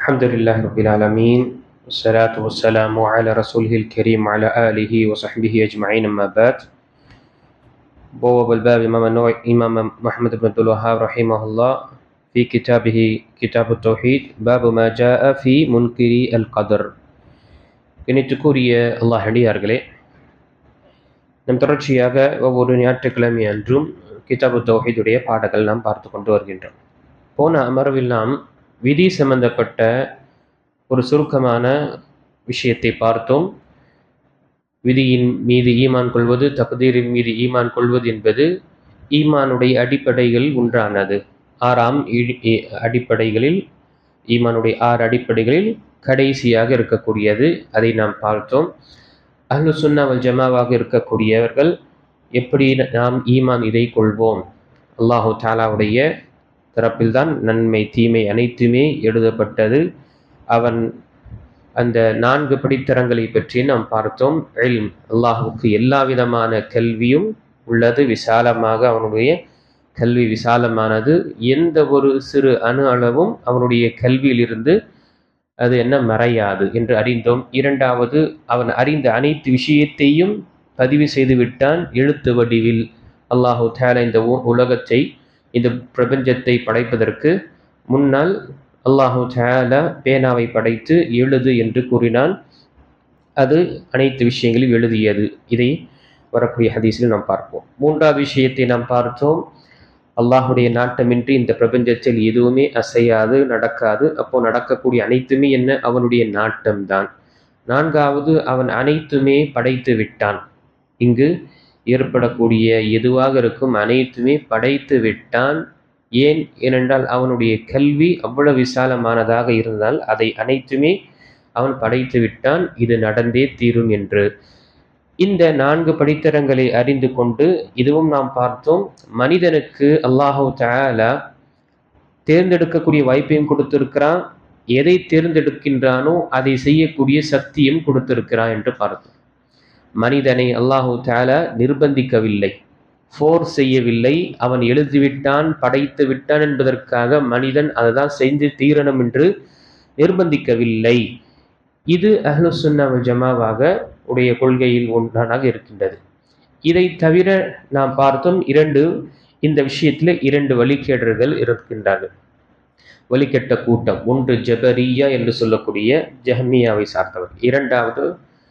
الحمد لله رب العالمين والصلاة والسلام على رسوله الكريم وعلى آله وصحبه أجمعين أما بعد بواب الباب إمام محمد بن عبد الوهاب رحمه الله في كتابه كتاب التوحيد باب ما جاء في منكر القدر இணைத்துக்குரிய அல்லாஹ் அடியார்களே, நம் தொடர்ச்சியாக ஒவ்வொரு ஞாயிற்றுக்கிழமை அன்றும் கிதாபு தௌஹீதுடைய பாடங்கள் நாம் பார்த்து கொண்டு வருகின்றோம். போன அமர்வில் நாம் விதி சம்பந்தப்பட்ட ஒரு சுருக்கமான விஷயத்தை பார்த்தோம். விதியின் மீது ஈமான் கொள்வது, தக்தீரின் மீது ஈமான் கொள்வது என்பது ஈமானுடைய அடிப்படைகள் ஒன்றானது. அடிப்படைகளில் ஈமானுடைய 6 அடிப்படைகளில் கடைசியாக இருக்கக்கூடியது. அதை நாம் பார்த்தோம். அஹ்லு சுன்னா வல் ஜமாவாக இருக்கக்கூடியவர்கள் எப்படி நாம் ஈமான் இதை கொள்வோம்? அல்லாஹு தஆலாவுடைய தரப்பில்தான் நன்மை தீமை அனைத்துமே எழுதப்பட்டது. அவன் அந்த 4 படித்தரங்களை பற்றி நாம் பார்த்தோம். இல்ம், அல்லாஹுக்கு எல்லா விதமான கல்வியும் உள்ளது, விசாலமாக அவனுடைய கல்வி விசாலமானது. எந்த ஒரு சிறு அணு அளவும் அவனுடைய கல்வியிலிருந்து அது மறையாது என்று அறிந்தோம். இரண்டாவது, அவன் அறிந்த அனைத்து விஷயத்தையும் பதிவு செய்து விட்டான் எழுத்து வடிவில். அல்லாஹு தஆலா இந்த உலகத்தை, இந்த பிரபஞ்சத்தை படைப்பதற்கு முன்னால் அல்லாஹு தஆலா பேனாவை படைத்து எழுது என்று கூறினான். அது அனைத்து விஷயங்களையும் எழுதியது. இதை வரக்கூடிய ஹதீஸில் நாம் பார்ப்போம். மூன்றாவது விஷயத்தை நாம் பார்த்தோம். அல்லாஹுடைய நாட்டமின்றி இந்த பிரபஞ்சத்தில் எதுவுமே அசையாது, நடக்காது. அப்போ நடக்கக்கூடிய அனைத்துமே அவனுடைய நாட்டம்தான். நான்காவது, அவன் அனைத்துமே படைத்து விட்டான். இங்கு ஏற்படக்கூடிய எதுவாக இருக்கும் அனைத்துமே படைத்து விட்டான். ஏனென்றால் அவனுடைய கல்வி அவ்வளவு விசாலமானதாக இருந்தால் அதை அனைத்துமே அவன் படைத்து விட்டான். இது நடந்தே தீரும் என்று. இந்த 4 படித்தரங்களை அறிந்து கொண்டு இதுவும் நாம் பார்த்தோம். மனிதனுக்கு அல்லாஹு தஆலா தேர்ந்தெடுக்கக்கூடிய வாய்ப்பையும் கொடுத்திருக்கிறான். எதை தேர்ந்தெடுக்கின்றானோ அதை செய்யக்கூடிய சக்தியும் கொடுத்திருக்கிறான் என்று பார்த்தோம். மனிதனை அல்லாஹு தஆலா நிர்பந்திக்கவில்லை, ஃபோர்ஸ் செய்யவில்லை. அவன் எழுதிவிட்டான், படைத்து விட்டான் என்பதற்காக மனிதன் அதுதான் செஞ்சு தீரணும் என்று நிர்பந்திக்கவில்லை. இது அஹ்லு சுன்னா வல் ஜமாவாக உடைய கொள்கையில் ஒன்றாக இருக்கின்றது. இதை தவிர நாம் பார்த்தோம் இந்த விஷயத்தில் 2 வழிகேடர்கள் இருக்கின்றார்கள், வழிகெட்ட கூட்டம். ஒன்று ஜபரியா என்று சொல்லக்கூடிய ஜஹ்மியாவை சார்ந்தவர், இரண்டாவது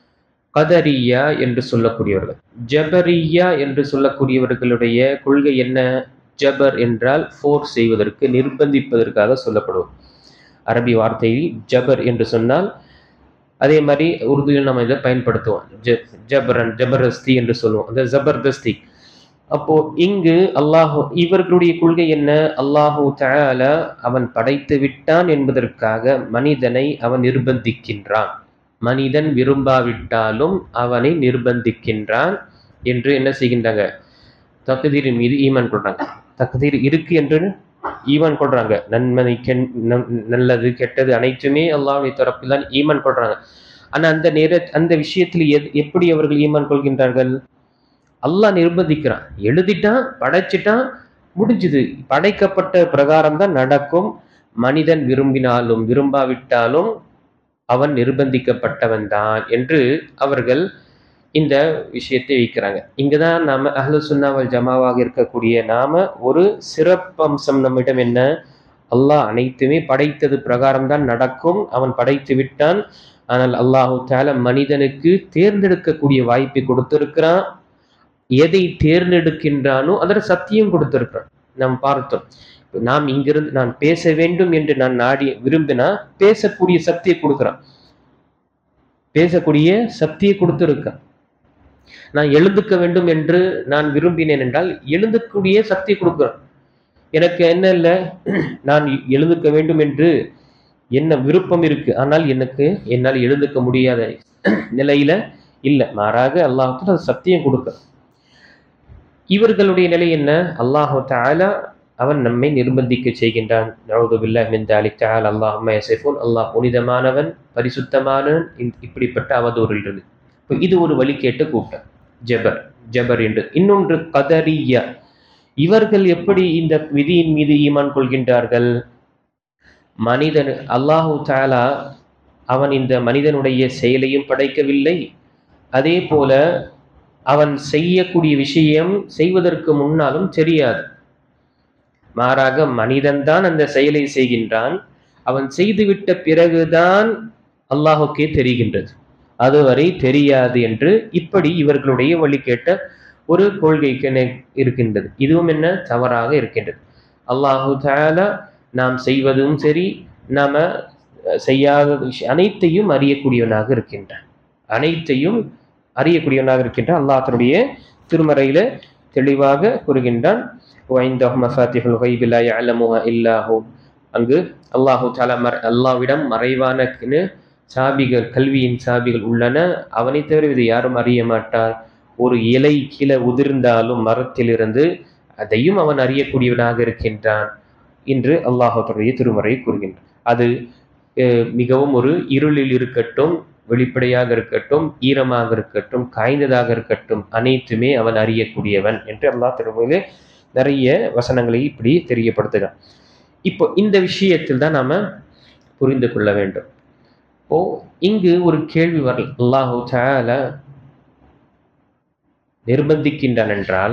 கதரியா என்று சொல்லக்கூடியவர்கள். ஜபரியா என்று சொல்லக்கூடியவர்களுடைய கொள்கை என்ன? ஜபர் என்றால் ஃபோர்ஸ் செய்வதற்கு, நிர்பந்திப்பதற்காக சொல்லப்படுவது. அரபி வார்த்தையில் ஜபர் என்று சொன்னால், அதே மாதிரி உருதுவில் நம்ம இதை பயன்படுத்துவோம். ஜபரன், ஜபர்தஸ்தி என்று சொல்லுவோம், அந்த ஜபர்தஸ்தி. அப்போ இங்கு இவர்களுடைய கொள்கை என்ன? அல்லாஹு தஆலா அவன் படைத்து விட்டான் என்பதற்காக மனிதனை அவன் நிர்பந்திக்கின்றான். மனிதன் விரும்பாவிட்டாலும் அவனை நிர்பந்திக்கின்றான் என்று என்ன செய்கின்றாங்க? தக்தீரின் மீது ஈமான் கொள்றாங்க. தக்தீர் இருக்கு என்று ஈமான் கொள்றாங்க. நன்மை, நல்லது, கெட்டது அனைத்துமே அல்லாஹ்வுடைய தரப்பில் தான் ஈமான் கொள்றாங்க. ஆனா அந்த விஷயத்தில் எப்படி அவர்கள் ஈமான் கொள்கின்றார்கள்? அல்லாஹ் நிர்பந்திக்கிறான், எழுதிட்டான், படைச்சிட்டான், முடிஞ்சுது. படைக்கப்பட்ட பிரகாரம் தான் நடக்கும். மனிதன் விரும்பினாலும் விரும்பாவிட்டாலும் அவன் நிர்பந்திக்கப்பட்டவன் தான் என்று அவர்கள் இந்த விஷயத்தை வைக்கிறாங்க. இங்குதான் நாம அஹ்லு சுன்னா வல் ஜமாவாக இருக்கக்கூடிய நாம ஒரு சிறப்பம்சம் நம்மிடம் என்ன? அல்லாஹ் அனைத்துமே படைத்தது பிரகாரம் தான் நடக்கும். அவன் படைத்து விட்டான். ஆனால் அல்லாஹு தஆலா மனிதனுக்கு தேர்ந்தெடுக்கக்கூடிய வாய்ப்பை கொடுத்திருக்கிறான். எதை தேர்ந்தெடுக்கின்றானோ அதில் சத்தியம் கொடுத்திருக்கிறான். நாம் பார்த்தோம். நாம் இங்கிருந்து நான் பேச வேண்டும் என்று நான் நாடி விரும்பினா பேசக்கூடிய சக்தியை கொடுக்கிறான், பேசக்கூடிய சக்தியை கொடுத்திருக்கான். நான் எழுந்துக்க வேண்டும் என்று நான் விரும்பினேன் என்றால் எழுந்தக்கூடிய சக்தியை கொடுக்கிறான். எனக்கு என்ன இல்லை, நான் எழுந்துக்க வேண்டும் என்று என்ன விருப்பம் இருக்கு, ஆனால் என்னால் எழுந்துக்க முடியாத நிலையில இல்லை. மாறாக அல்லாஹ் சத்தியம் கொடுக்கிறான். இவர்களுடைய நிலை என்ன? அல்லாஹு தஆலா அவன் நம்மை நிர்பந்திக்க செய்கின்றான். நஊது பில்லாஹி மின் தாலிக் தஆலா அல்லாஹும்ம யஸிஃபூன். அல்லாஹ் புனிதமானவன், பரிசுத்தமானவன். இப்படிப்பட்ட அவதூறில் இருந்து இது ஒரு வழிகேட்ட கூட்டம், ஜபர் என்று. இன்னொன்று கதரியா. இவர்கள் எப்படி இந்த விதியின் மீது ஈமான் கொள்கின்றார்கள்? மனிதன் அல்லாஹு தஆலா அவன் இந்த மனிதனுடைய செயலையும் படைக்கவில்லை, அதே போல அவன் செய்யக்கூடிய விஷயம் செய்வதற்கு முன்னாலும் தெரியாது. மாறாக மனிதன்தான் அந்த செயலை செய்கின்றான். அவன் செய்துவிட்ட பிறகுதான் அல்லாஹுக்கே தெரிகின்றது, அதுவரை தெரியாது என்று இப்படி இவர்களுடைய வழிகேட்ட ஒரு கொள்கைக்கு இருக்கின்றது. இதுவும் என்ன தவறாக இருக்கின்றது. அல்லாஹு தஆலா நாம் செய்வதும் சரி, நாம செய்யாத அனைத்தையும் அறியக்கூடியவனாக இருக்கின்றான். அனைத்தையும் அறியக்கூடியவனாக இருக்கின்றான். அல்லாஹ் தன்னுடைய திருமறையில தெளிவாக கூறுகின்றான், அங்கு அல்லாஹு தஆலா அல்லாஹ்விடம் மறைவான சாபிகள், கல்வியின் சாபிகள் உள்ளன, அவனை தவிர இது யாரும் அறிய மாட்டார். ஒரு இலை கீழே உதிர்ந்தாலும் மரத்திலிருந்து அதையும் அவன் அறியக்கூடியவனாக இருக்கின்றான் என்று அல்லாஹ் தன்னுடைய திருமறை கூறுகின்றான். அது மிகவும் ஒரு இருளில் இருக்கட்டும், வெளிப்படையாக இருக்கட்டும், ஈரமாக இருக்கட்டும், காய்ந்ததாக இருக்கட்டும், அனைத்துமே அவன் அறியக்கூடியவன் என்று அல்லாஹ் திருமறையிலே நிறைய வசனங்களை இப்படி தெரியப்படுத்துகிறான். இப்போ இந்த விஷயத்தில் தான் நாம புரிந்து கொள்ள வேண்டும். இங்கு ஒரு கேள்வி வரலாம், அல்லாஹு தஆலா நிர்பந்திக்கின்றான் என்றால்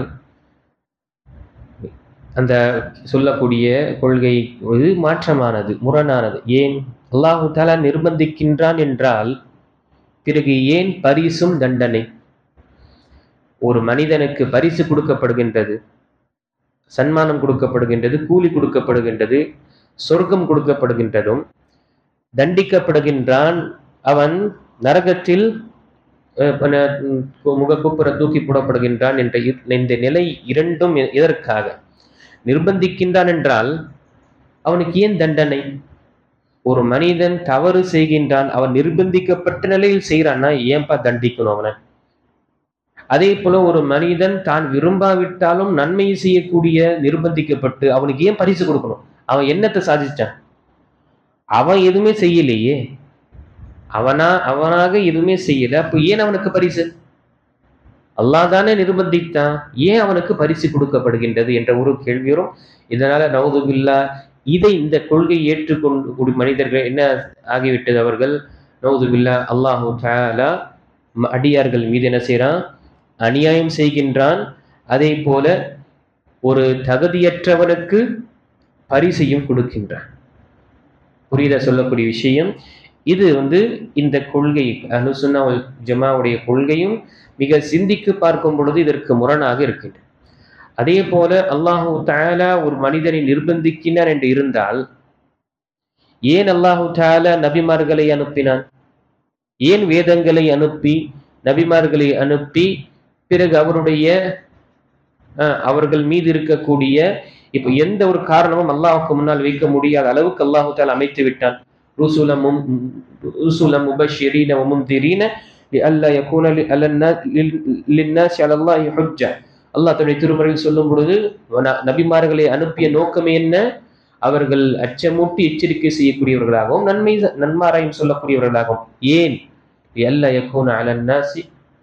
அந்த சொல்லக்கூடிய கொள்கை மாற்றமானது, முரணானது. ஏன் அல்லாஹு தஆலா நிர்பந்திக்கின்றான் என்றால் பிறகு ஏன் பரிசும் தண்டனை? ஒரு மனிதனுக்கு பரிசு கொடுக்கப்படுகின்றது, சன்மானம் கொடுக்கப்படுகின்றது, கூலி கொடுக்கப்படுகின்றது, சொர்க்கம் கொடுக்கப்படுகின்றதும், தண்டிக்கப்படுகின்றான், அவன் நரகத்தில் முகக்குப்புற தூக்கி போடப்படுகின்றான் என்ற இந்த நிலை இரண்டும் எதற்காக? நிர்பந்திக்கின்றான் என்றால் அவனுக்கு ஏன் தண்டனை? ஒரு மனிதன் தவறு செய்கின்றான், அவன் நிர்பந்திக்கப்பட்ட நிலையில் செய்யறான்னா ஏன்பா தண்டிக்கணும் அவனை? அதே போல ஒரு மனிதன் தான் விரும்பாவிட்டாலும் நன்மை செய்யக்கூடிய நிர்பந்திக்கப்பட்டு அவனுக்கு ஏன் பரிசு கொடுக்கணும்? அவன் என்னத்தை சாதிச்சான்? அவன் எதுவுமே செய்யலையே, அவனாக எதுவுமே செய்யல. அப்ப ஏன் அவனுக்கு பரிசு? அல்லாஹ் தானே நிர்பந்தித்தான், ஏன் அவனுக்கு பரிசு கொடுக்கப்படுகின்றது என்ற ஒரு கேள்வி வரும். இதனால நவுது பில்லாஹ், இதை இந்த கொள்கை ஏற்றுக்கொண்டு மனிதர்கள் என்ன ஆகிவிட்டது? அவர்கள் நவுது பில்லாஹ் அல்லாஹு தஆலா அடியார்கள் மீது என்ன செய்யறான்? அநியாயம் செய்கின்றான். அதே போல ஒரு தகுதியற்றவனுக்கு பரிசையும் கொடுக்கின்றான். புரியுதா சொல்லக்கூடிய விஷயம்? இது இந்த கொள்கை அஹ்லுஸ் சுன்னா வல் ஜமாவுடைய கொள்கையும் மிக சிந்திக்கு பார்க்கும் பொழுது இதற்கு முரணாக இருக்கின்றது. அதே போல அல்லாஹு தஆலா ஒரு மனிதனை நிர்பந்திக்கினார் என்று இருந்தால் ஏன் அல்லாஹு தஆலா நபிமார்களை அனுப்பினான்? ஏன் வேதங்களை அனுப்பி நபிமார்களை அனுப்பி பிறகு அவர்கள் மீது இருக்கக்கூடிய இப்ப எந்த ஒரு காரணமும் அல்லாஹ்வுக்கு முன்னால் வைக்க முடியாத அளவுக்கு அல்லாஹு தஆலா அமைத்து விட்டான். ருசுலம் முபஷ்ஷிரீன வ முன்திரீன லிஅல்லா யகூன லின்னாஸி அலல்லாஹி ஹுஜ்ஜா. அல்லாஹ் தன்னுடைய திருமறையில் சொல்லும் பொழுது நபிமார்களை அனுப்பிய நோக்கம் என்ன? அவர்கள் அச்சமூட்டி எச்சரிக்கை செய்யக்கூடியவர்களாகவும் நன்மாராயம் சொல்லக்கூடியவர்களாகவும். ஏன்? லிஅல்லா யகூன அலன்னாஸி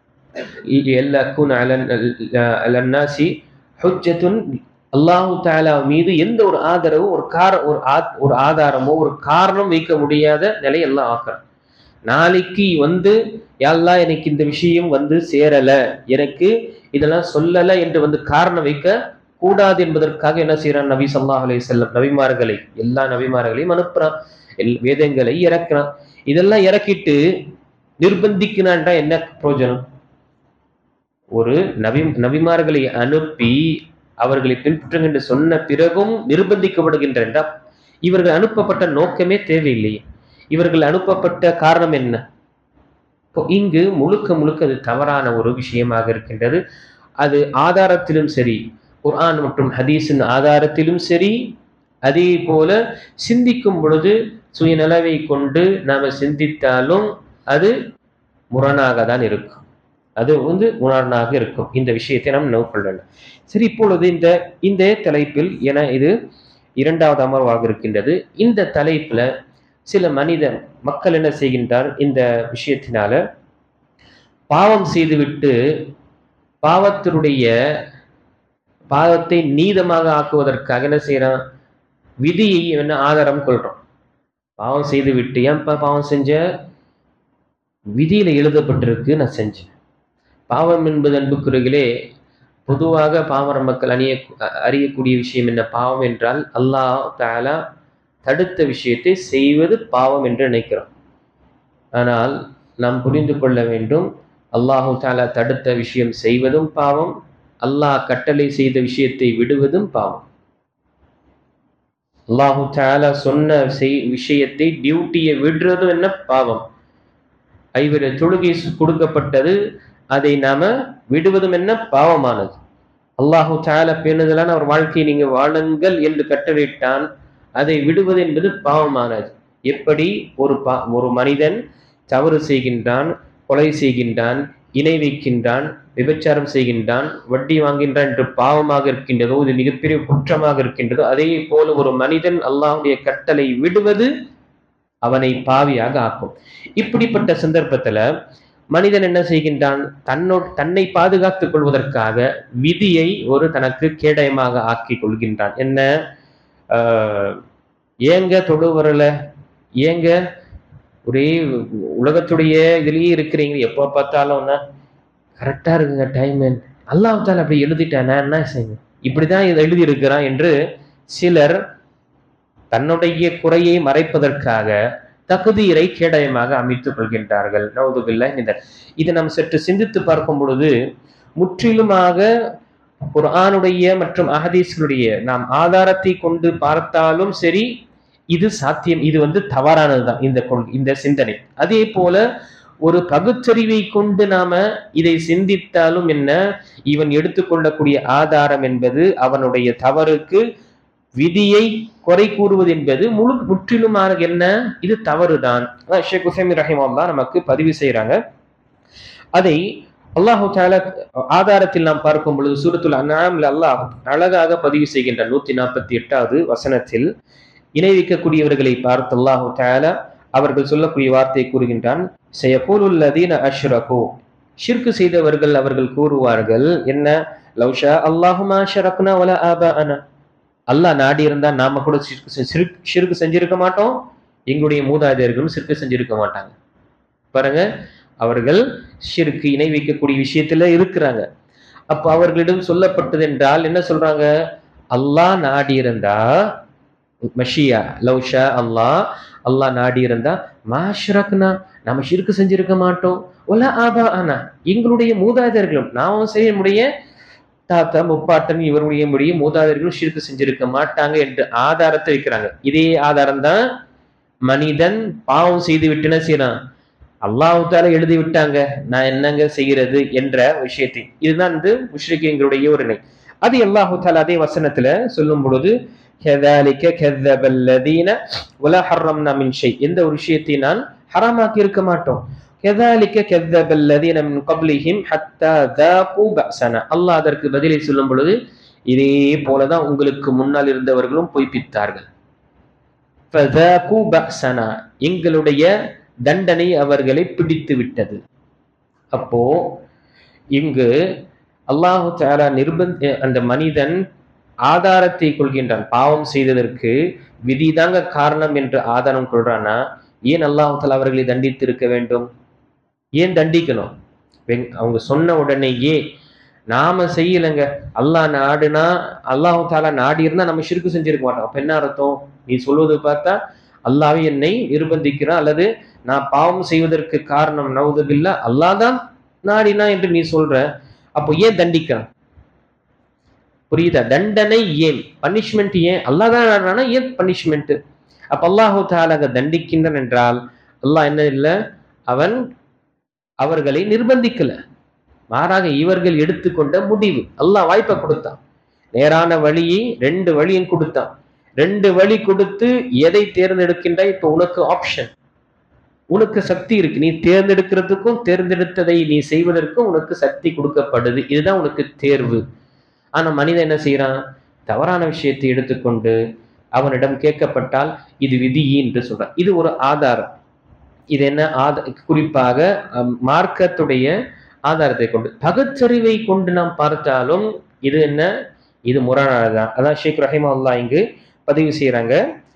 அலன்னாஸி ஹுஜ்ஜத்துன். அல்லாஹு தஆலா மீது எந்த ஒரு ஆதரவும் ஒரு ஆதாரமோ ஒரு காரணம் வைக்க முடியாத நிலை எல்லாம் ஆக்குறான். நாளைக்கு யா அல்லாஹ் எனக்கு இந்த விஷயம் சேரல, எனக்கு இதெல்லாம் சொல்லல என்று காரணம் வைக்க கூடாது என்பதற்காக என்ன செய்யறான்? நபி ஸல்லல்லாஹு அலைஹி வஸல்லம் நபிமார்களை, எல்லா நபிமார்களையும் அனுப்புறான், வேதங்களை இறக்குறான். இதெல்லாம் இறக்கிட்டு நிர்பந்திக்கிறான்டா என்ன பிரயோஜனம்? ஒரு நபிமார்களை அனுப்பி அவர்களை பின்பற்றுங்க என்று சொன்ன பிறகும் நிர்பந்திக்கப்படுகின்றன. இவர்கள் அனுப்பப்பட்ட நோக்கமே தேவையில்லையே, இவர்கள் அனுப்பப்பட்ட காரணம் என்ன? இங்கு முழுக்க அது தவறான ஒரு விஷயமாக இருக்கின்றது. அது ஆதாரத்திலும் சரி, குர்ஆன் மற்றும் ஹதீஸின் ஆதாரத்திலும் சரி, அதே போல சிந்திக்கும் பொழுது சுயநலவை கொண்டு நாம சிந்தித்தாலும் அது முரணாக தான் இருக்கும். அது முரணாக இருக்கும். இந்த விஷயத்தை நாம் நோக்கொள்ளலாம். சரி, இப்பொழுது இந்த தலைப்பில் என இது இரண்டாவது அமர்வாக இருக்கின்றது. இந்த தலைப்புல சில மக்கள் என்ன செய்கின்றார்? இந்த விஷயத்தினால பாவம் செய்துவிட்டு பாவத்தை நீதமாக ஆக்குவதற்காக என்ன செய்யறான்? விதியை என்ன ஆதாரம் கொள்றோம். பாவம் செய்து விட்டு ஏன்ப்பா பாவம் செஞ்ச? விதியில எழுதப்பட்டிருக்கு, நான் செஞ்சேன். பாவம் என்பது அன்புக்குறிகளே பொதுவாக பாமர மக்கள் அறியக்கூடிய விஷயம் என்ன? பாவம் என்றால் அல்லாஹ் தஆலா தடுத்த விஷயத்தை செய்வது பாவம் என்று நினைக்கிறோம். ஆனால் நாம் புரிந்து கொள்ள வேண்டும், அல்லாஹு தஆலா தடுத்த விஷயம் செய்வதும் பாவம், அல்லாஹ் கட்டளை செய்த விஷயத்தை விடுவதும் பாவம். அல்லாஹு தஆலா சொன்ன விஷயத்தை, டியூட்டியை விடுறதும் என்ன? பாவம். ஐவர தொழுகை கொடுக்கப்பட்டது, அதை நாம விடுவதும் என்ன? பாவமானது. அல்லாஹு தஆலா பேணுதலான ஒரு வாழ்க்கையை நீங்க வாழுங்கள் என்று கட்டளையிட்டான், அதை விடுவது என்பது பாவமானது. எப்படி ஒரு மனிதன் தவறு செய்கின்றான், கொலை செய்கின்றான், இணை வைக்கின்றான், விபச்சாரம் செய்கின்றான், வட்டி வாங்கின்றான் என்று பாவமாக இருக்கின்றதோ, இது மிகப்பெரிய குற்றமாக இருக்கின்றதோ, அதே போல ஒரு மனிதன் அல்லாஹ்வுடைய கட்டளை விடுவது அவனை பாவியாக ஆக்கும். இப்படிப்பட்ட சந்தர்ப்பத்துல மனிதன் என்ன செய்கின்றான்? தன்னை பாதுகாத்துக் கொள்வதற்காக விதியை ஒரு தனக்கு கேடயமாக ஆக்கி கொள்கின்றான். என்ன? ஏங்க தொழு வரல? ஏங்க ஒரே உலகத்துடைய இதுலயே இருக்கிறீங்க, எப்போ பார்த்தாலும் கரெக்டா இருக்குங்க டைம், அல்லாஹ் தஆலா அப்படி எழுதிட்டேன், நான் என்ன செய்வேன்? இப்படிதான் இதை எழுதி இருக்கிறான் என்று சிலர் தன்னுடைய குறையை மறைப்பதற்காக தகுதீரை கேடயமாக அமைத்துக் கொள்கின்றார்கள். நவுதுபில்லாஹ். இதை நாம் சற்று சிந்தித்து பார்க்கும் பொழுது முற்றிலுமாக குர்ஆனுடைய மற்றும் அஹதீஸ்களுடைய நாம் ஆதாரத்தை கொண்டு பார்த்தாலும் சரி, இது சாத்தியம், இது தவறானதுதான் இந்த சிந்தனை. அதே போல ஒரு பகுத்தறிவை கொண்டு நாம இதை சிந்தித்தாலும் என்ன, இவன் எடுத்துக்கொள்ளக்கூடிய ஆதாரம் என்பது அவனுடைய தவறுக்கு விதியை குறை கூறுவது என்பது முற்றிலுமாக என்ன, இது தவறுதான். ஷேக் உசைமீன் ரஹிமஹுல்லாஹ் நமக்கு பதிவு செய்யறாங்க. அதை அல்லாஹு தஆலா ஆதாரத்தில் நாம் பார்க்கும் பொழுது சூரத்துல் அன்ஆம்ல அல்லாஹ் அழகாக பதிவு செய்கின்ற 148வது வசனத்தில் இணை வைக்கக்கூடியவர்களை பார்த்து அல்லாஹு தஆலா அவர்கள் சொல்லக்கூடிய வார்த்தை கூறுகின்றான், ஸயகூலுல் லதீன அஷ்ரகூ, ஷிர்க் செய்தவர்கள் அவர்கள் கூறுவார்கள் என்ன? லவ் ஷா அல்லாஹு மா ஷரக்னா வலா ஆபாஅனா, அல்லாஹ் நாடி இருந்தா நாம கூட ஷிர்க் செஞ்சிருக்க மாட்டோம், எங்களுடைய மூதாதையர்களும் ஷிர்க் செஞ்சிருக்க மாட்டாங்க. பாருங்க, அவர்கள் ஷிர்க் இணை வைக்கக்கூடிய விஷயத்துல இருக்கிறாங்க. அப்ப அவர்களிடம் சொல்லப்பட்டது என்றால் என்ன சொல்றாங்க? அல்லாஹ் நாடி இருந்தா, மஷியா லவ் ஷா அல்லாஹ் நாடி இருந்தா மா ஷரக்னா, நாம ஷிர்க் செஞ்சிருக்க மாட்டோம், வலா ஆபாஅனா, எங்களுடைய மூதாதையர்களும், நாமும் செய்ய முடிய தாத்தா முப்பாட்டன் இவருடைய மூதாதையர்களும் ஷிர்க் செஞ்சிருக்க மாட்டாங்க என்று ஆதாரத்தை வைக்கிறாங்க. இதே ஆதாரம் தான் மனிதன் பாவம் செய்து விட்டுன செய்யறான், அல்லாஹ் தஆலா எழுதி விட்டாங்க, நான் என்னங்க செய்யறது என்ற விஷயத்தை. இதுதான் முஷ்ரிக்கீன்களுடைய ஒரு நிலை. அது அல்லாஹ் தஆலா அதே வசனத்துல சொல்லும் பொழுது கذلك كذب الذين ولا حرمنا من شيء, எந்த ஒரு விஷயத்தை நான் ஹராமாக்கி இருக்க மாட்டோம். كذلك كذب الذين من قبلهم حتى ذاقوا بأسنا, அல்லாஹ் அதற்கு பதிலை சொல்லும் பொழுது இதே போலதான் உங்களுக்கு முன்னால் இருந்தவர்களும் பொய்ப்பித்தார்கள். فذاقوا بأسنا, எங்களுடைய தண்டனை அவர்களை பிடித்து விட்டது. அப்போ இங்கு அல்லாஹு தஆலா அந்த மனிதன் ஆதாரத்தை கொள்கின்றான், பாவம் செய்ததற்கு விதிதாங்க காரணம் என்று ஆதாரம் கொள்றானா, ஏன் அல்லாஹு தஆலா அவர்களை தண்டித்து இருக்க வேண்டும்? ஏன் தண்டிக்கணும்? அவங்க சொன்ன உடனேயே நாம செய்யலைங்க, அல்லாஹ் நாடுனா, அல்லாஹு தஆலா நாடி இருந்தா நம்ம ஷிர்க் செஞ்சிருக்க மாட்டோம். அப்ப என்ன அர்த்தம்? நீ சொல்வது பார்த்தா அல்லாஹ்வே என்னை நிர்பந்திக்கிறான், அல்லது நான் பாவம் செய்வதற்கு காரணம் நவுதுபில்லாஹ் அல்லாஹ் தான் நாடினா என்று நீ சொல்ற. அப்போ ஏன் தண்டிக்கிறான்? புரியுதா? தண்டனை ஏன், பனிஷ்மெண்ட் ஏன்? அல்லாஹ் தான் நாடுனா ஏன் பனிஷ்மெண்ட்? அப்ப அல்லாஹு தஆலா தண்டிக்கின்றான் என்றால் அல்லாஹ் என்ன இல்லை, அவன் அவர்களை நிர்பந்திக்கல, மாறாக இவர்கள் எடுத்துக்கொண்ட முடிவு. அல்லாஹ் வாய்ப்பை கொடுத்தான், நேரான வழியை 2 வழியும் கொடுத்தான். 2 வழி கொடுத்து எதை தேர்ந்தெடுக்கின்றாய்? இப்ப உனக்கு ஆப்ஷன், உனக்கு சக்தி இருக்கு, நீ தேர்ந்தெடுக்கிறதுக்கும் தேர்ந்தெடுத்ததை நீ செய்வதற்கும் உனக்கு சக்தி கொடுக்கப்படுது. இதுதான் உனக்கு தேர்வு. ஆனா மனிதன் என்ன செய்யறான்? தவறான விஷயத்தை எடுத்துக்கொண்டு அவனிடம் கேட்கப்பட்டால் இது விதி என்று சொல்றான். இது ஒரு ஆதாரம். இது என்ன குறிப்பாக மார்க்கத்துடைய ஆதாரத்தை கொண்டு, பகுத்தறிவை கொண்டு நாம் பார்த்தாலும் இது என்ன, இது முரணானதுதான். அதான் ஷேக் ரஹிமஹுல்லாஹ் இங்கு பதிவு செய்யறாங்க.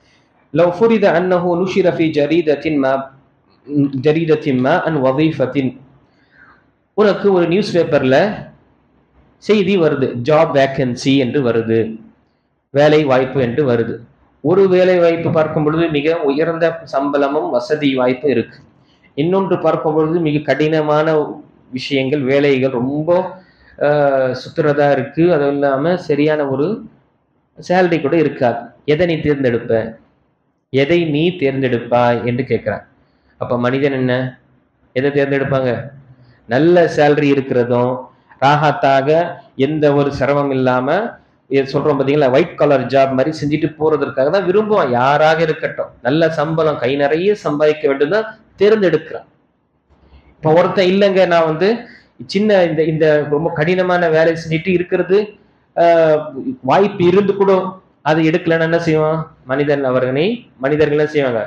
லவ் ஃபுரித அன்னஹு நுஷிர ஃபி ஜரீதத்தின் மா அன் வதீஃபத்தின். உனக்கு ஒரு நியூஸ் பேப்பர்ல செய்தி வருது, ஜாப் வேக்கன்சி என்று வருது, வேலை வாய்ப்பு என்று வருது. ஒரு வேலை வாய்ப்பு பார்க்கும் பொழுது மிக உயர்ந்த சம்பளமும் வசதி வாய்ப்பு இருக்கு. இன்னொன்று பார்க்கும் பொழுது மிக கடினமான விஷயங்கள், வேலைகள் ரொம்ப சுத்துறதா இருக்கு. அதுவும் இல்லாம சரியான ஒரு சேலரி கூட இருக்காது. எதை நீ தேர்ந்தெடுப்ப, எதை நீ தேர்ந்தெடுப்பாய் என்று கேட்கிறான். அப்ப மனிதன் என்ன எதை தேர்ந்தெடுப்பாங்க? நல்ல சேலரி இருக்கிறதும், ராகத்தாக எந்த ஒரு சிரமம் இல்லாம சொல்றோம் பாத்தீங்களா, ஒயிட் காலர் ஜாப் மாதிரி செஞ்சுட்டு போறதற்காக தான் விரும்புவான். யாராக இருக்கட்டும், நல்ல சம்பளம், கை நிறைய சம்பாதிக்க வேண்டும் தான் தேர்ந்தெடுக்கிறான். இப்ப ஒருத்தன் இல்லைங்க, நான் சின்ன இந்த இந்த ரொம்ப கடினமான வேலை செஞ்சுட்டு இருக்கிறது வாய்ப்பு இருந்து கூட அது எடுக்கலன்னு என்ன செய்வான் மனிதர்கள் என்ன செய்வாங்க,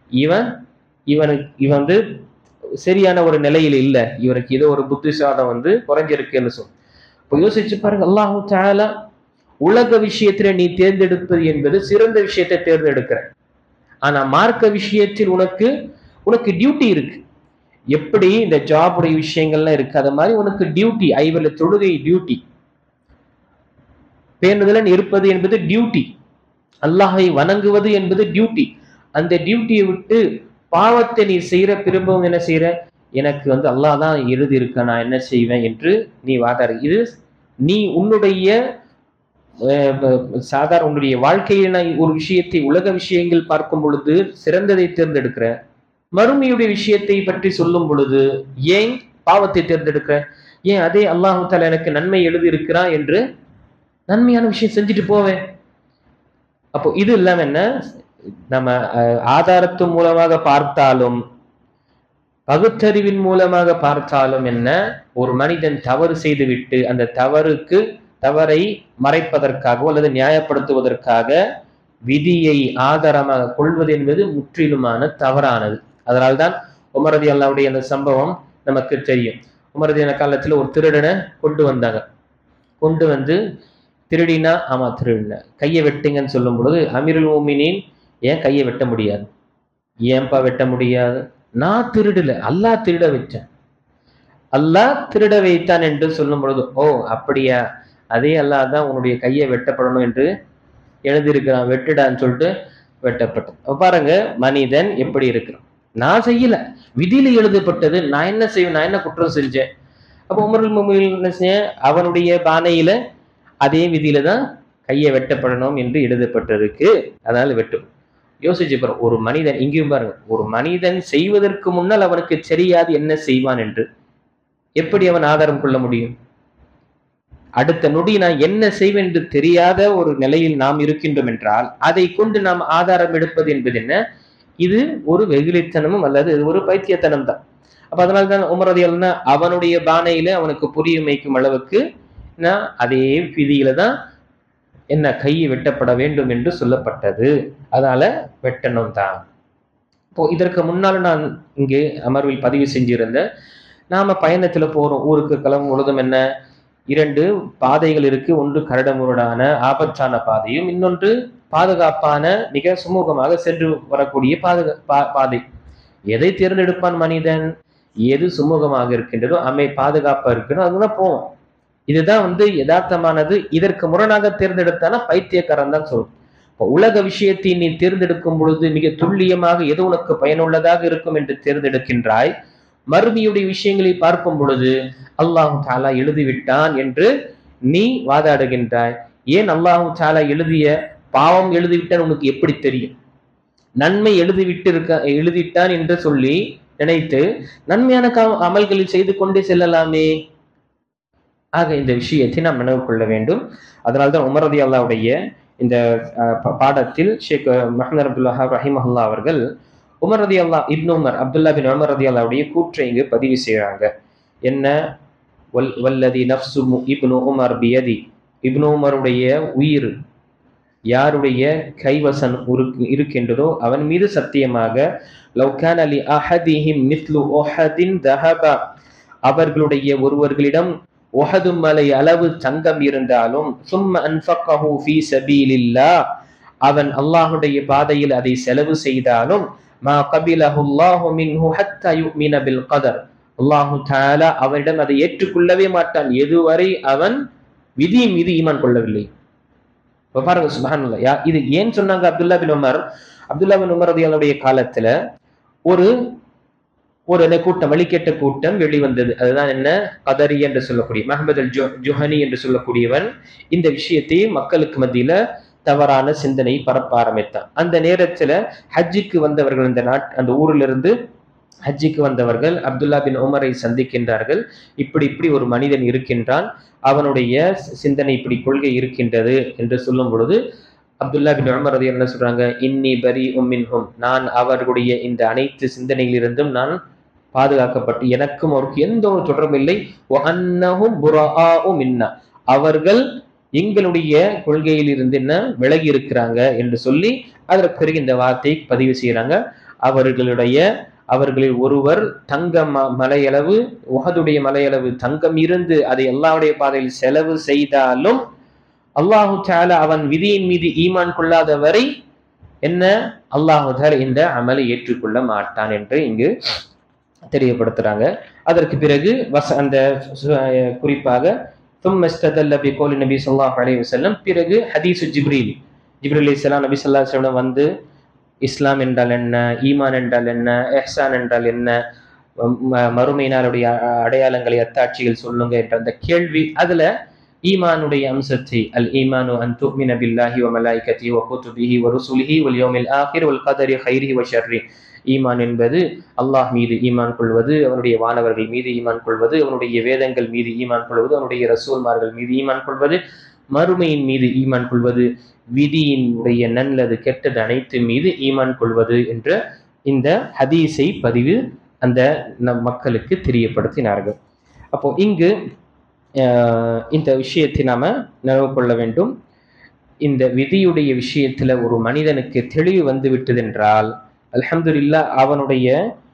இவன் சரியான ஒரு நிலையில் இல்லை, இவருக்கு ஏதோ ஒரு புத்திசாதம் குறைஞ்சிருக்குன்னு சொல்லும். இப்போ யோசிச்சு பாருங்க, அல்லாஹு தஆலா உலக விஷயத்துல நீ தேர்ந்தெடுப்பது என்பது சிறந்த விஷயத்தை தேர்ந்தெடுக்கிற. ஆனா மார்க்க விஷயத்தில் உனக்கு டியூட்டி இருக்கு. எப்படி இந்த ஜாபுடைய விஷயங்கள்லாம் இருக்கு, அது மாதிரி உனக்கு டியூட்டி, ஐவல தொழுகை டியூட்டி, பேணுதலன் இருப்பது என்பது டியூட்டி, அல்லாஹை வணங்குவது என்பது டியூட்டி. அந்த டியூட்டியை விட்டு பாவத்தை நீ செய்யற, திரும்பவும் என்ன செய்யற, எனக்கு அல்லாஹ் தான் எழுதி இருக்க, நான் என்ன செய்வேன் என்று நீ வாதாடு. இது நீ உன்னுடைய சாதாரண உன்னுடைய வாழ்க்கையில ஒரு விஷயத்தை, உலக விஷயங்கள் பார்க்கும் பொழுது சிறந்ததை தேர்ந்தெடுக்கிற, மறுமையுடைய விஷயத்தை பற்றி சொல்லும் பொழுது ஏன் பாவத்தை தேர்ந்தெடுக்கிற? ஏன் அதே அல்லாஹு தஆலா எனக்கு நன்மை எழுதி இருக்கிறான் என்று நன்மையான விஷயம் செஞ்சுட்டு போவேன். அப்போ இது இல்லாம என்ன, நம்ம ஆதாரத்து மூலமாக பார்த்தாலும் பகுத்தறிவின் மூலமாக பார்த்தாலும் என்ன, ஒரு மனிதன் தவறு செய்துவிட்டு அந்த தவறை மறைப்பதற்காகவோ அல்லது நியாயப்படுத்துவதற்காக விதியை ஆதாரமாக கொள்வது என்பது முற்றிலுமான தவறானது. அதனால்தான் உமர் ரலியல்லாஹுடைய அந்த சம்பவம் நமக்கு தெரியும். உமர் ரலியல்லாஹு காலத்துல ஒரு திருடனை கொண்டு வந்து திருடினா, ஆமா திருடின, கையை வெட்டுங்கன்னு சொல்லும் பொழுது அமீருல் முஃமினீன், ஏன் கையை வெட்ட முடியாது? ஏன்பா வெட்ட முடியாது? நான் திருடல, அல்லாஹ் திருட வச்சேன், அல்லாஹ் திருட வைத்தான் என்று சொல்லும் பொழுது, ஓ அப்படியா, அதே அல்லாஹ் தான் உன்னுடைய கையை வெட்டப்படணும் என்று எழுதியிருக்கிறான், வெட்டுடான்னு சொல்லிட்டு வெட்டப்பட்டது. பாருங்க மனிதன் எப்படி இருக்கிறான். நான் செய்யல, விதியில எழுதப்பட்டது, நான் என்ன செய்வேன், நான் என்ன குற்றம் செஞ்சேன்? அப்போ உமருல் முஃமினீன் என்ன செய்ய, அவனுடைய பானையில அதே விதியில தான் கையை வெட்டப்படணும் என்று எழுதப்பட்டிருக்கு, அதனால வெட்டும். யோசிச்சு பாரு, ஒரு மனிதன், இங்கேயும் பாருங்க, ஒரு மனிதன் செய்வதற்கு முன்னால் அவனுக்கு தெரியாது என்ன செய்வான் என்று, எப்படி அவன் ஆதாரம் கொள்ள முடியும்? அடுத்த நொடி நான் என்ன செய்வேன் என்று தெரியாத ஒரு நிலையில் நாம் இருக்கின்றோம் என்றால் அதை கொண்டு நாம் ஆதாரம் எடுப்பது என்பது என்ன? இது ஒரு வெகுளித்தனமும் அல்லது இது ஒரு பைத்தியத்தனம் தான். அப்ப அதனால்தான் உமர் ரலியல்லாஹு அவனுடைய பானையில அவனுக்கு புரிய வைக்கும் அளவுக்கு அதே விதியில தான் என்ன கையை வெட்டப்பட வேண்டும் என்று சொல்லப்பட்டது. அதனால வெட்டணும் தான். இப்போ இதற்கு முன்னால் நான் இங்கே அமர்வில் பதிவு செஞ்சிருந்த, நாம பயணத்துல போறோம், ஊருக்கு கிளம்பும் பொழுதும் என்ன, 2 பாதைகள் இருக்கு. ஒன்று கரடுமுரடான ஆபத்தான பாதையும், இன்னொன்று பாதுகாப்பான மிக சுமூகமாக சென்று வரக்கூடிய பாதை. எதை தேர்ந்தெடுப்பான் மனிதன்? எது சுமூகமாக இருக்கின்றதோ, பாதுகாப்பா இருக்கணும், அதுதான் போவோம். இதுதான் யதார்த்தமானது. இதற்கு முரணாக தேர்ந்தெடுத்தானா பைத்தியக்காரன் தான் சொல்லும். இப்போ உலக விஷயத்தை நீ தேர்ந்தெடுக்கும் பொழுது மிக துல்லியமாக எது உனக்கு பயனுள்ளதாக இருக்கும் என்று தேர்ந்தெடுக்கின்றாய். மறுமையுடைய விஷயங்களை பார்க்கும் பொழுது அல்லாஹு தஆலா எழுதிவிட்டான் என்று நீ வாதாடுகின்றாய். ஏன் அல்லாஹு தஆலா பாவம் எழுதிவிட்டான் உனக்கு எப்படி தெரியும்? நன்மை எழுதிவிட்டான் என்று சொல்லி நினைத்து நன்மையான அமல்களில் செய்து கொண்டே செல்லலாமே. ஆக இந்த விஷயத்தை நாம் நினைவு கொள்ள வேண்டும். அதனால்தான் உமர் ரலியல்லாஹுடைய இந்த பாடத்தில் ஷேக் முஹம்மது அப்துல் வஹாப் ரஹிமஹுல்லாஹ் அவர்கள் உமர் ரலியல்லாஹு அப்துல்லா பின் உமர் ரலியல்லாஹுடைய கூற்றை இங்கு பதிவு செய்கிறாங்க. என்ன? வல்லதி நஃப்சு இப்னு உமர் பியதி, இப்னு உமருடைய உயிர் யாருடைய கைவசம் இருக்கின்றதோ அவன் மீது சத்தியமாக, லவ் கான லி அஹதிஹிம் மித்லு உஹதின் தஹபா, அவர்களுடைய ஒருவர்களிடம் உஹது மலை அளவு தங்கம் இருந்தாலும், சும்ம அன்ஃபகஹு ஃபீ சபீலில்லாஹ், அவன் அல்லாஹுடைய பாதையில் அதை செலவு செய்தாலும் மா கபிலஹு அல்லாஹு மின்ஹு ஹத்தா யுமின பில் கதர், அல்லாஹு தஆலா அவனிடம் அதை ஏற்றுக்கொள்ளவே மாட்டான் எதுவரை அவன் விதியின் மீது ஈமான் கொள்ளவில்லை. பாருங்க சுப்ஹானல்லாஹ். இது ஏன் சொன்னாங்க? அப்துல்லா பின் உமர் ரலியல்லாஹுடைய காலத்துல ஒரு கூட்டம், வழிகேட்ட கூட்டம் வெளிவந்தது. அதுதான் என்ன, கதரி என்று சொல்லக்கூடிய மஹமது அல் ஜுஹனி என்று சொல்லக்கூடியவன் இந்த விஷயத்தை மக்களுக்கு மத்தியில தவறான சிந்தனை பரப்ப ஆரம்பித்தான். அந்த நேரத்துல ஹஜ்ஜுக்கு வந்தவர்கள், அந்த ஊரிலிருந்து ஹஜ்ஜுக்கு வந்தவர்கள் அப்துல்லா பின் உமரை சந்திக்கின்றார்கள். இப்படி ஒரு மனிதன் இருக்கின்றான், அவனுடைய சிந்தனை இப்படி கொள்கை இருக்கின்றது என்று சொல்லும் பொழுது அப்துல்லா பின் உமர் ரலியல்லாஹு என்ன சொல்றாங்க, இன்னி பரீஉம் மின்ஹும், நான் அவர்களுடைய இந்த அனைத்து சிந்தனையிலிருந்தும் நான் பாதுகாக்கப்பட்டு எனக்கும் அவருக்கு எந்த ஒரு தொடர்பும் இல்லை. வஅன்னஹும் புராஉ மின்னா, அவர்கள் எங்களுடைய கொள்கையில் இருந்து என்ன விலகி இருக்கிறாங்க என்று சொல்லி அதற்கு பிறகு இந்த வார்த்தை பதிவு செய்யறாங்க. அவர்களில் ஒருவர் தங்க மலையளவு, உஹதுடைய மலையளவு தங்கம் இருந்து அதை அல்லாஹ்வுடைய பாதையில் செலவு செய்தாலும் அல்லாஹு தஆலா அவன் விதியின் மீது ஈமான் கொள்ளாத வரை என்ன, அல்லாஹு தஆலா இந்த அமலை ஏற்றுக்கொள்ள மாட்டான் என்று இங்கு தெரியப்படுத்துறாங்க. அதற்கு பிறகு அந்த குறிப்பாக நபி ஸல்லல்லாஹு அலைஹி வஸல்லம், பிறகு ஹதீஸ் ஜிப்ரீல் அலைஹிஸ்ஸலாம் நபி ஸல்லல்லாஹு அலைஹி வஸல்லம் வந்து இஸ்லாம் என்றால் என்ன, ஈமான் என்றால் என்ன, இஹ்சான் என்றால் என்ன, மறுமை நாளுடைய அடையாளங்களை அத்தாட்சிகள் சொல்லுங்க என்ற அந்த கேள்வி, அதுல ஈமானுடைய அம்சத்தை அல் ஈமானு அன் துமின பில்லாஹி வ மலாயிகத்திஹி வ குதுபிஹி வ ருசுலிஹி வல் யௌமில் ஆகிர் வல் கதரி கைரிஹி வ ஷர்ரி, ஈமான் என்பது அல்லாஹ் மீது ஈமான் கொள்வது, அவனுடைய வானவர்கள் மீது ஈமான் கொள்வது, அவனுடைய வேதங்கள் மீது ஈமான் கொள்வது, அவனுடைய ரசூல்மார்கள் மீது ஈமான் கொள்வது, மறுமையின் மீது ஈமான் கொள்வது, விதியினுடைய நல்லது கெட்டது அனைத்து மீது ஈமான் கொள்வது என்ற இந்த ஹதீஸை பதிவு அந்த மக்களுக்கு தெரியப்படுத்தினார்கள். அப்போ இங்கு இந்த விஷயத்தை நாம நினைவு கொள்ள வேண்டும். இந்த விதியுடைய விஷயத்துல ஒரு மனிதனுக்கு தெளிவு வந்து விட்டது என்றால் அல்ஹம்துலில்லாஹ் அவனுடைய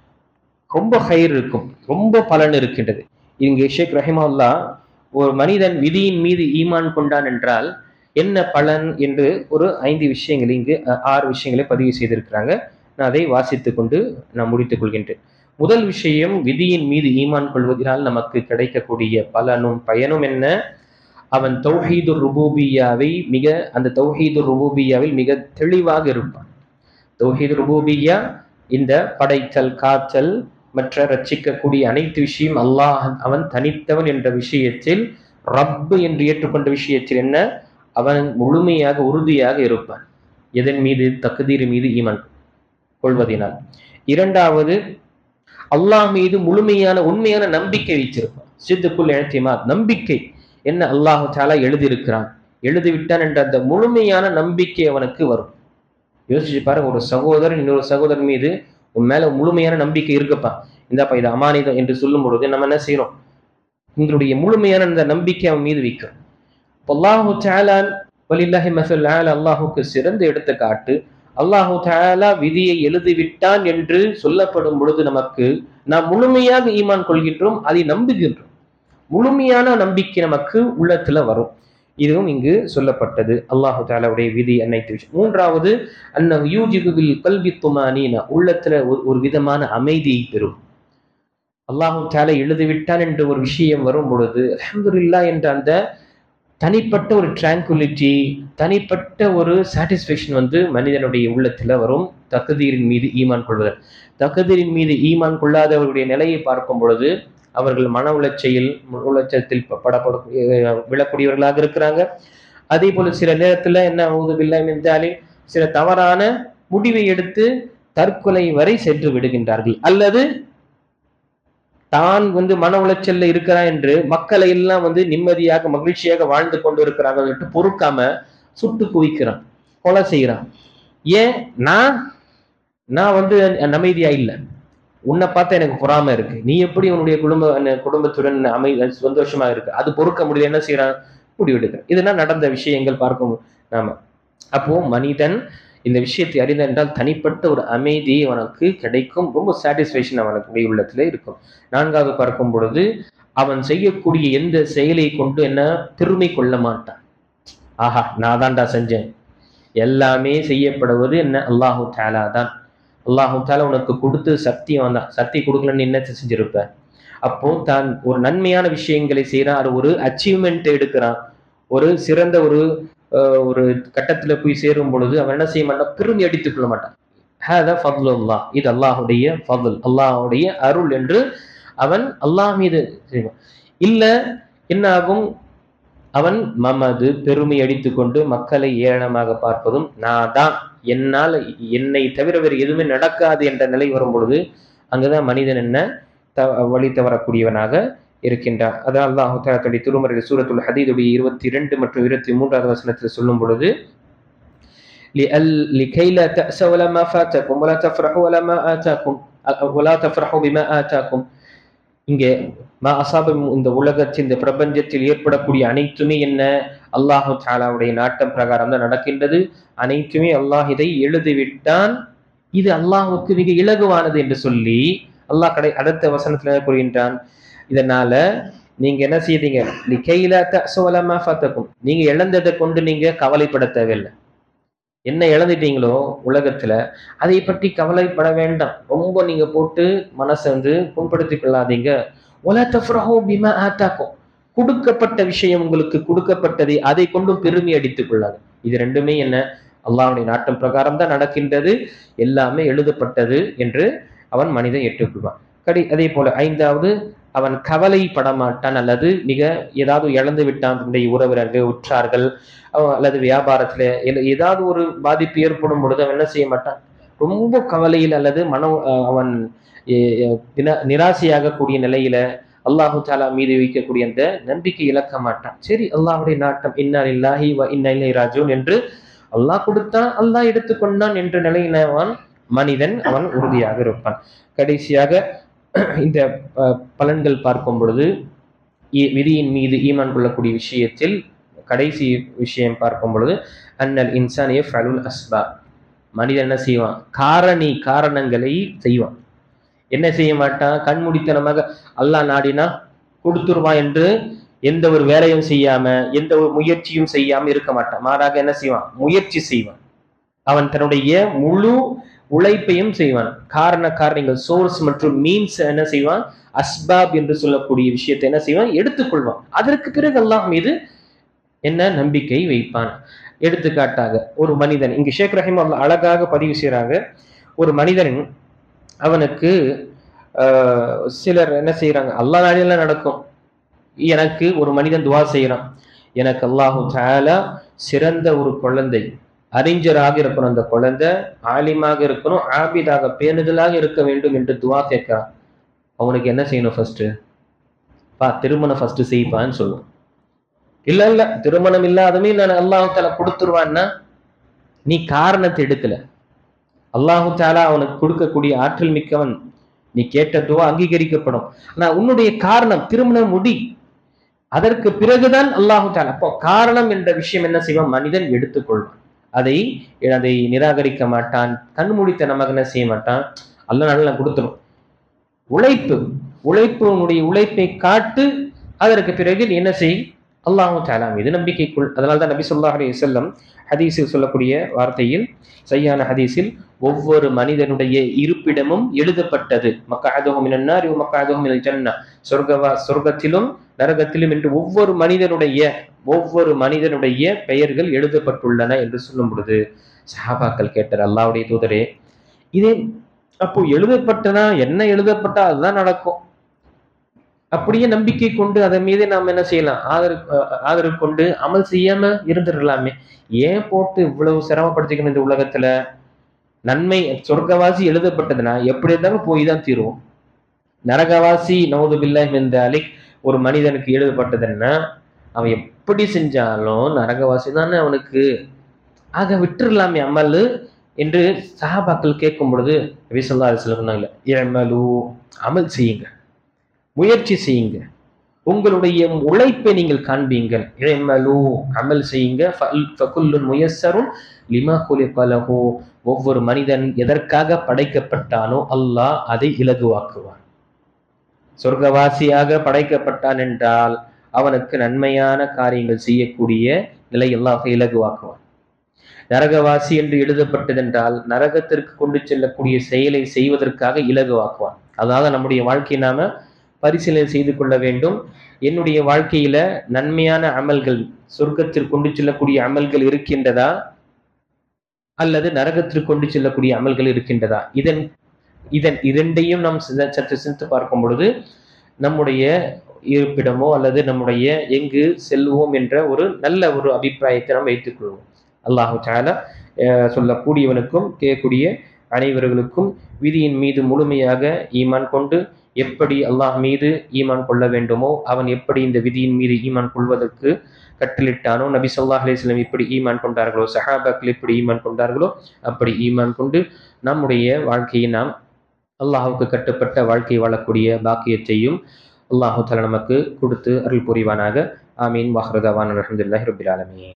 ரொம்ப ஹைர் இருக்கும், ரொம்ப பலன் இருக்கின்றது. இங்கு ஷேக் ரஹிமஹுல்லாஹ் ஒரு மனிதன் விதியின் மீது ஈமான் கொண்டான் என்றால் என்ன பலன் என்று ஒரு 5 விஷயங்களை, இங்கு 6 விஷயங்களை பதிவு செய்திருக்கிறாங்க. நான் அதை வாசித்து கொண்டு நான் முடித்துக் கொள்கின்றேன். முதல் விஷயம், விதியின் மீது ஈமான் கொள்வதனால் நமக்கு கிடைக்கக்கூடிய பலனும் பயனும் என்ன, அவன் தௌஹீதுர் ருபூபிய்யாவை அந்த தௌஹீதுர் ருபூபிய்யாவில் மிக தெளிவாக இருப்பான். தௌஹீதுர் ருபூபிய்யா இந்த படைத்தல், காத்தல், மற்ற ரட்சிக்கக்கூடிய அனைத்து விஷயம் அல்லாஹ் அவன் தனித்தவன் என்ற விஷயத்தில், ரப்பு என்று ஏற்றுக்கொண்ட விஷயத்தில் என்ன, அவன் முழுமையாக உறுதியாக இருப்பான். எதன் மீது? தக்தீர் மீது ஈமான் கொள்வதனால். இரண்டாவது, அல்லாஹ் மீது முழுமையான உண்மையான நம்பிக்கை வைத்திருப்பான். சித்துக்குள் இஅ்திமாத், நம்பிக்கை என்ன, அல்லாஹு தஆலா எழுதியிருக்கிறான், எழுதிவிட்டான் என்ற அந்த முழுமையான நம்பிக்கை அவனுக்கு வரும். யோசிச்சு பாருங்க, ஒரு சகோதரன் இன்னொரு சகோதரன் மீது உன் மேல முழுமையான நம்பிக்கை இருக்கப்பா, இந்தாப்பா இது அமானிதம் என்று சொல்லும் பொழுது நம்ம என்ன செய்யறோம், உங்களுடைய முழுமையான அந்த நம்பிக்கை அவன் மீது வைக்கிறோம். அல்லாஹு தஆலா வலில்லாஹி மஸல் அலா, அல்லாஹுக்கு சிறந்த எடுத்துக்காட்டு, அல்லாஹு தஆலா விதியை எழுதிவிட்டான் என்று சொல்லப்படும் பொழுது நமக்கு நாம் முழுமையாக ஈமான் கொள்கின்றோம், அதை நம்புகின்றோம். முழுமையான நம்பிக்கை நமக்கு உள்ளத்துல வரும். இதுவும் இங்கு சொல்லப்பட்டது அல்லாஹு தஆலாவுடைய விதி அனைத்து விஷயம். மூன்றாவது, அன்னஹு யூஜிபு பில் கல்பி துமானீனா, உள்ளத்துல ஒரு விதமான அமைதியை பெறும். அல்லாஹு தஆலா எழுதிவிட்டான் என்ற ஒரு விஷயம் வரும் பொழுது அல்ஹம்துலில்லாஹ் என்ற அந்த தனிப்பட்ட ஒரு ட்ராங்குலிட்டி, தனிப்பட்ட ஒரு சாட்டிஸ்ஃபேக்ஷன் வந்து மனிதனுடைய உள்ளத்துல வரும். தக்தீரின் மீது ஈமான் கொள்வதல். தக்தீரின் மீது ஈமான் கொள்ளாதவர்களுடைய நிலையை பார்க்கும் பொழுது அவர்கள் மன உளைச்சத்தில் விழக்கூடியவர்களாக இருக்கிறாங்க. அதே போல சில நேரத்துல என்ன ஊது பில்லாஹி மின் ஜாலிம், சில தவறான முடிவை எடுத்து தற்கொலை வரை சென்று விடுகின்றார்கள். அல்லது தான் வந்து மன உளைச்சல்ல இருக்கிறான் என்று மக்களை எல்லாம் வந்து நிம்மதியாக மகிழ்ச்சியாக வாழ்ந்து கொண்டு இருக்கிறார்கள் என்று பொறுக்காம சுட்டு குவிக்கிறான், கொலை செய்யறான். ஏன்? நான் வந்து அமைதியா இல்லை, உன்னை பார்த்தா எனக்கு பொறாம இருக்கு, நீ எப்படி உன்னுடைய குடும்பத்துடன் சந்தோஷமா இருக்கு, அது பொறுக்க முடியல, என்ன செய்யறான், முடிவெடுக்க. இதெல்லாம் நடந்த விஷயங்கள் பார்க்கும் நாம. அப்போ மனிதன் இந்த விஷயத்தை அறிந்தால் தனிப்பட்ட ஒரு அமைதி அவனுக்கு கிடைக்கும், ரொம்ப சாட்டிஸ்ஃபேக்ஷன் அவனுக்கு உள்ளத்துல இருக்கும். நான்காவது பார்க்கும் பொழுது அவன் செய்யக்கூடிய எந்த செயலை கொண்டு என்ன பெருமை கொள்ள மாட்டான். ஆஹா நான் தான்டா செஞ்சேன், எல்லாமே செய்யப்படுவது என்ன? அல்லாஹு தாலா தான். அல்லாஹு தாலா உனக்கு கொடுத்து சக்தி வந்தான், சக்தி கொடுக்கலன்னு என்ன செஞ்சிருப்ப? அப்போ தான் ஒரு நன்மையான விஷயங்களை செய்யறான், அது ஒரு அச்சீவ்மெண்ட் எடுக்கிறான், ஒரு சிறந்த ஒரு ஒரு கட்டத்துல போய் சேரும் பொழுது அவன் என்ன செய்ய மாட்டான்? பெருமை அடித்துக் கொள்ள மாட்டான். ஹாதா ஃபத்லுல்லாஹ், இது அல்லாஹுடைய ஃபத்ல், அல்லாஹுடைய அருள் என்று அவன் அல்லாஹ் மீது செய்வான். இல்ல என்ன ஆகும்? அவன் மமது பெருமை அடித்துக் கொண்டு மக்களை ஏளனமாக பார்ப்பதும், நான் தான், என்னால் என்னை தவிர வேறு எதுவுமே நடக்காது என்ற நிலை வரும் பொழுது அங்குதான் மனிதன் என்ன வழி தவறக்கூடியவனாக இருக்கின்றான். அதான் அல்லாஹ் தஆலா தன்னுடைய திருமறையில் சூரத்துல் ஹதீதுடைய 22 மற்றும் 23வது வசனத்தில் சொல்லும் பொழுது, لكي لا تأسوا ولا ما فاتكم ولا تفرحوا ولا ما آتاكم ولا تفرحوا بما آتاكم. இங்கே மா அசாபம், இந்த உலகத்தில் இந்த பிரபஞ்சத்தில் ஏற்படக்கூடிய அனைத்துமே என்ன? அல்லாஹு தஆலாவுடைய நாட்டம் பிரகாரம் தான் நடக்கின்றது. அனைத்துமே அல்லாஹ் இதை எழுதிவிட்டான், இது அல்லாஹுக்கு மிக இலகுவானது என்று சொல்லி அல்லாஹ் அடுத்த வசனத்துல கூறுகின்றான், இதனால நீங்க என்ன செய்தீங்க? லிகைலா தஅஸு வலா மா ஃபதகும், நீங்க இழந்ததை கொண்டு நீங்க கவலைப்பட தேவையில்லை. என்ன இழந்துட்டீங்களோ உலகத்துல அதை பற்றி கவலைப்பட வேண்டாம். ரொம்ப நீங்க போட்டு மனசை புண்படுத்திக் கொள்ளாதீங்க. வலா தஃப்ரஹு பிமா ஆதாக்கும், கொடுக்கப்பட்ட விஷயம் உங்களுக்கு கொடுக்கப்பட்டதை அதை கொண்டும் பெருமை அடித்துக் கொள்ளாது. இது ரெண்டுமே என்ன? அல்லாஹ்வுடைய நாட்டம் பிரகாரம் தான் நடக்கின்றது, எல்லாமே எழுதப்பட்டது என்று அவன் மனிதன் ஏற்றுக்கொள்வான். அதே போல 5வது, அவன் கவலைப்பட மாட்டான். அல்லது மிக ஏதாவது இழந்து விட்டான், உறவினர்கள், உற்றார்கள், அல்லது வியாபாரத்துல ஏதாவது ஒரு பாதிப்பு ஏற்படும் பொழுது அவன் என்ன செய்ய மாட்டான்? ரொம்ப கவலையில் அல்லது அவன் நிராசையாக கூடிய நிலையில அல்லாஹு தாலா மீது வைக்கக்கூடிய அந்த நம்பிக்கை இழக்க மாட்டான். சரி, அல்லாஹுடைய நாட்டம், இன்னா லில்லாஹி வ இன்னா இலைஹி ராஜிஊன் என்று அல்லாஹ் கொடுத்தான், அல்லாஹ் எடுத்துக்கொண்டான் என்ற நிலையில மனிதன் அவன் உறுதியாக இருப்பான். கடைசியாக இந்த பலன்கள் பார்க்கும் பொழுது விதியின் மீது ஈமான் கொள்ளக்கூடிய விஷயத்தில் கடைசி விஷயம் பார்க்கும் பொழுது, அன்னல் இன்சான் யஃஅலுல் அஸ்பாப், மனிதன் என்ன செய்வான்? காரணங்களை செய்வான். என்ன செய்ய மாட்டான்? கண்மூடித்தனமாக அல்லாஹ் நாடினா கொடுத்துருவான் என்று எந்த ஒரு வேலையும் செய்யாம, எந்த ஒரு முயற்சியும் செய்யாம இருக்க மாட்டான். மாறாக என்ன செய்வான்? முயற்சி செய்வான். அவன் தன்னுடைய முழு உழைப்பையும் செய்வான். காரணங்கள், சோர்ஸ் மற்றும் மீன்ஸ் என்ன செய்வான்? அஸ்பாப் என்று சொல்லக்கூடிய விஷயத்தை என்ன செய்வான்? எடுத்துக்கொள்வான். அதற்கு பிறகு அல்லாஹ் மீது என்ன நம்பிக்கை வைப்பான். எடுத்துக்காட்டாக ஒரு மனிதன், இங்கு ஷேக் ரஹிமஹுல்லாஹ் அழகாக பதிவு செய்யறாங்க, ஒரு மனிதன் அவனுக்கு சிலர் என்ன செய்யறாங்க? அல்லாஹ் நாடியெல்லாம் நடக்கும். எனக்கு ஒரு மனிதன் துவா செய்யறான், எனக்கு அல்லாஹு தஆலா சிறந்த ஒரு குழந்தை, அறிஞராக இருக்கணும், அந்த குழந்தை ஆலிமாக இருக்கணும், ஆபிதாக பேணுதலாக இருக்க வேண்டும் என்று துவா கேட்கிறான். அவனுக்கு என்ன செய்யணும்? ஃபர்ஸ்ட் திருமணம் ஃபர்ஸ்ட் செய்ப்பான்னு சொல்லுவான். இல்ல திருமணம் இல்லாதமே நான் அல்லாஹு தஆலா கொடுத்துருவான்னா, நீ காரணத்தை எடுக்கல. அல்லாஹு தஆலா அவனுக்கு கொடுக்கக்கூடிய ஆற்றல் மிக்கவன், நீ கேட்ட துவா அங்கீகரிக்கப்படும். ஆனா உன்னுடைய காரணம் திருமணம் முடி, அதற்கு பிறகுதான் அல்லாஹு தஆலா. அப்போ காரணம் என்ற விஷயம் என்ன செய்வான்? மனிதன் எடுத்துக்கொள்வான். அதை நிராகரிக்க மாட்டான், கண்மூடித்தனமாக என்ன செய்ய மாட்டான்? அல்லாஹ் நல்லா கொடுத்துரும். உன்னுடைய உழைப்பை காட்டு, அதற்கு பிறகு நீ என்ன செய்? அல்லாஹு தஆலா மீது நம்பிக்கைக்குள். அதனால்தான் நபி ஸல்லல்லாஹு அலைஹி வஸல்லம் ஹதீஸில் சொல்லக்கூடிய வார்த்தையில், சய்யான ஹதீஸில், ஒவ்வொரு மனிதனுடைய இருப்பிடமும் எழுதப்பட்டது. மக்அதுஹு மினன் நாரி வ மக்அதுஹு மினல் ஜன்னah, சொர்க்கத்திலும் நரகத்திலும் என்று ஒவ்வொரு மனிதனுடைய பெயர்கள் எழுதப்பட்டுள்ளன என்று சொல்லும் பொழுது சஹாபாக்கள் கேட்டார், அல்லாஹ்வுடைய தூதரே, இதே அப்போ எழுதப்பட்டனா என்ன? எழுதப்பட்டா அதுதான் நடக்கும். அப்படியே நம்பிக்கை கொண்டு அதன் மீது நாம் என்ன செய்யலாம்? ஆதரவு கொண்டு அமல் செய்யாம இருந்துடலாமே. ஏன் போட்டு இவ்வளவு சிரமப்படுத்திக்கணும்? இந்த உலகத்துல நன்மை சொர்க்கவாசி எழுதப்பட்டதுன்னா எப்படி இருந்தாலும் போய் தான் தீருவோம். நரகவாசி நவுது பில்லாஹி மின் தாலிக் ஒரு மனிதனுக்கு எழுதப்பட்டதுன்னா அவன் எப்படி செஞ்சாலும் நரகவாசி தானே அவனுக்கு, ஆக விட்டுறலாமே அமல் என்று சஹாபாக்கள் கேட்கும் பொழுது நபி ஸல்லல்லாஹு அலைஹி வஸல்லம் சொன்னாங்க, இஅமலு, அமல் செய்யுங்க, முயற்சி செய்யுங்க, உங்களுடைய உழைப்பை நீங்கள் காண்பீங்கள். இஅமலு, அமல் செய்யுங்க, ஃபகுல்லுன் முயஸ்ஸருன் லிமா குலிக லஹு, ஒவ்வொரு மனிதன் எதற்காக படைக்கப்பட்டானோ அல்லாஹ் அதை இலகுவாக்குவான். சொர்க்கவாசியாக படைக்கப்பட்டான் என்றால் அவனுக்கு நன்மையான காரியங்கள் செய்யக்கூடிய நிலை அல்லாஹ் இலகுவாக்குவான். நரகவாசி என்று எழுதப்பட்டதென்றால் நரகத்திற்கு கொண்டு செல்லக்கூடிய செயலை செய்வதற்காக இலகுவாக்குவான். அதாவது நம்முடைய வாழ்க்கையை நாம பரிசீலனை செய்து கொள்ள வேண்டும். என்னுடைய வாழ்க்கையில நன்மையான அமல்கள், சொர்க்கத்திற்கு கொண்டு செல்லக்கூடிய அமல்கள் இருக்கின்றதா, அல்லது நரகத்திற்கு கொண்டு செல்லக்கூடிய அமல்கள் இருக்கின்றதா? இதன் இதன் இரண்டையும் நாம் சற்று சிந்தித்து பார்க்கும் பொழுது நம்முடைய இருப்பிடமோ அல்லது நம்முடைய எங்கு செல்வோம் என்ற ஒரு நல்ல ஒரு அபிப்பிராயத்தை நாம் வைத்துக் கொள்வோம். அல்லாஹு தஆலா சொல்லக்கூடியவனுக்கும் கேட்கக்கூடிய அனைவர்களுக்கும் விதியின் மீது முழுமையாக ஈமான் கொண்டு எப்படி அல்லாஹ் மீது ஈமான் கொள்ள வேண்டுமோ, அவன் எப்படி இந்த விதியின் மீது ஈமான் கொள்வதற்கு கட்டளிட்டானோ, நபி ஸல்லல்லாஹு அலைஹி வஸல்லம் எப்படி ஈமான் கொண்டார்களோ, சஹாபாக்கள் எப்படி ஈமான் கொண்டார்களோ அப்படி ஈமான் கொண்டு நம்முடைய வாழ்க்கையை நாம் அல்லாஹ்வுக்கு கட்டுப்பட்ட வாழ்க்கை வாழக்கூடிய பாக்கியத்தையும் அல்லாஹு தஆலா நமக்கு கொடுத்து அருள் புரிவானாக. ஆமீன். வஹ்ரு தவானா அல்ஹம்துலில்லாஹி ரப்பில் ஆலமீன்.